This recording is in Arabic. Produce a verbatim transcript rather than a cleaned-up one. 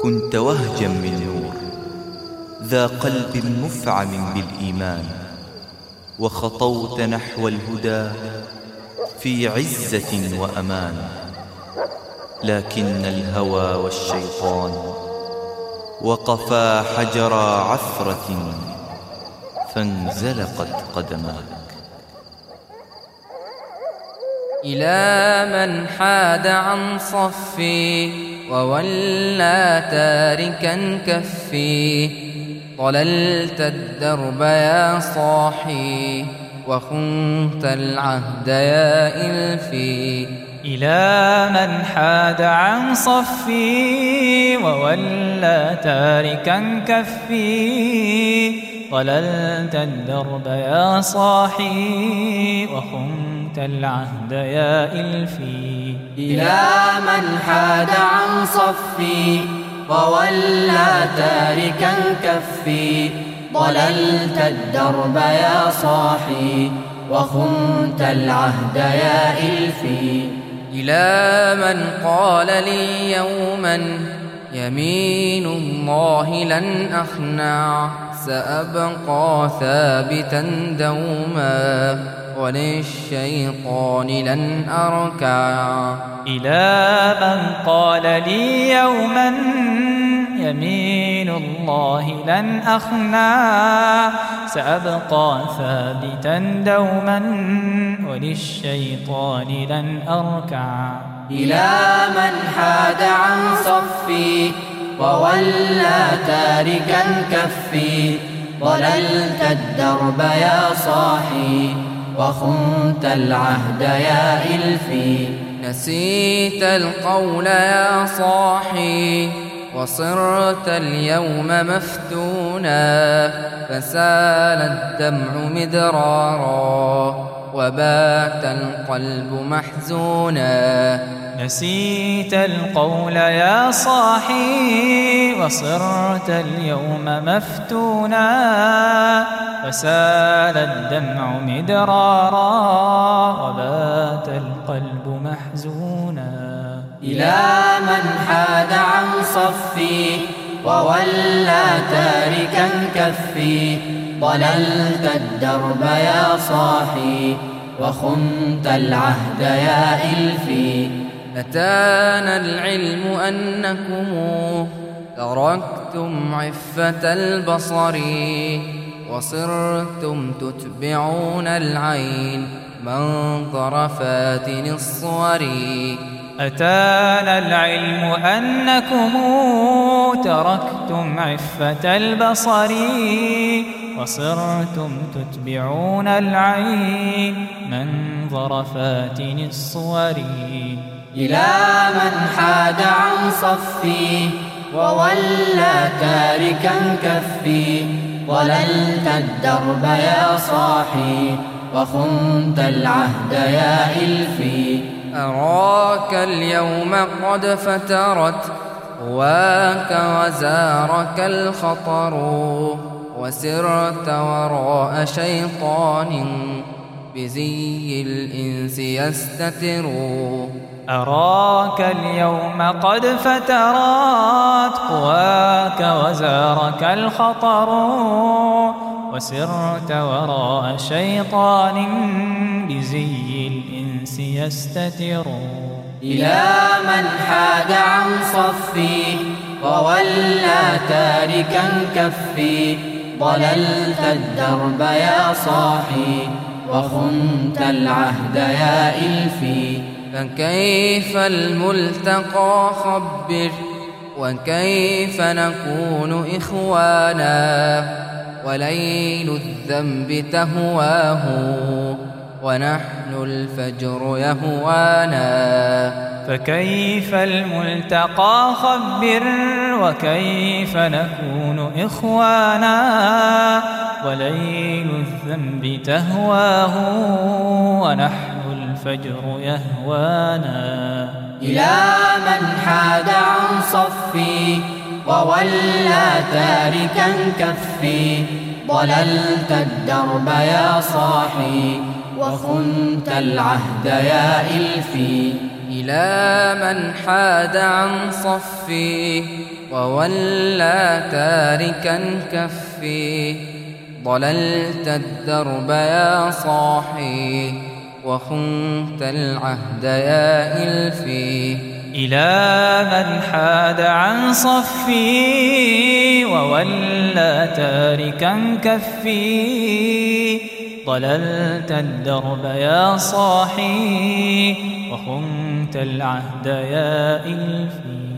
كنت وهجا من نور ذا قلب مفعم بالإيمان، وخطوت نحو الهدى في عزة وأمان. لكن الهوى والشيطان وقفا حجر عثرة فانزلقت قدماك. إلى من حاد عن صفي وولى تاركا كفي، ضللت الدرب يا صاحي وخنت العهد يا إلفي. إلى من حاد عن صفي وولى تاركا كفي، ضللت الدرب يا صاحي وخنت العهد يا إلفي. إلى من حاد عن صفي وولى تاركا كفي، ضللت الدرب يا صاحي وخنت العهد يا إلفي. إلى من قال لي يوما يمين الله لن أخنع، سأبقى ثابتا دوما وللشيطان لن أركع. إلى من قال لي يوما يمين الله لن أخنع، سأبقى ثابتا دوما وللشيطان لن أركع. إلى من حاد عن صفي وولى تاركا كفي، ضللت الدرب يا صاحي وخنت العهد يا إلفي. نسيت القول يا صاحي وصرت اليوم مفتونا، فسال الدمع مدرارا وبات القلب محزونا. نسيت القول يا صاحي وصرت اليوم مفتونا، فسال الدمع مدرارا وبات القلب محزونا. إلى من حاد عن صفي وولى تاركا كفي، ضللت الدرب يا صاحي وخنت العهد يا إلفي. أتانا العلم أنكم تركتم عفة البصر، وصرتم تتبعون العين منظر فاتن الصور. أتانا العلم أنكم تركتم عفة البصر، وصرتم تتبعون العين منظر فاتن الصور. إلى من حاد عن صفي وولى تاركا كفي، ضللت الدرب يا صاحي وخنت العهد يا إلفي. أراك اليوم قد فترت قواك وزارك الخطر، وسرت وراء شيطان بزي الإنس يستتر. أراك اليوم قد فترت قواك وزارك الخطر، وسرت وراء شيطان بزي الإنس يستتر. إلى من حاد عن صفي وولى تاركا كفي، ضللت الدرب يا صاحي وخنت العهد يا إلفي. فكيف الملتقى خبر، وكيف نكون إخوانا، وليل الذنب تهواه ونحن الفجر يهوانا. فكيف الملتقى خبر، وكيف نكون إخوانا، وليل الذنب تهواه ونحن الفجر يهوانا. إلى من حاد عن صفي وولى تاركا كفي، ضللت الدرب يا صاحي وخنت العهد يا إلفي. إلى من حاد عن صفي وولى تاركا كفي ضللت الدرب يا صاحي وخنت العهد يا إلفي إلى من حاد عن صفي وولى تاركا كفي ضللت الدرب يا صاحي وخنت العهد يا إلفي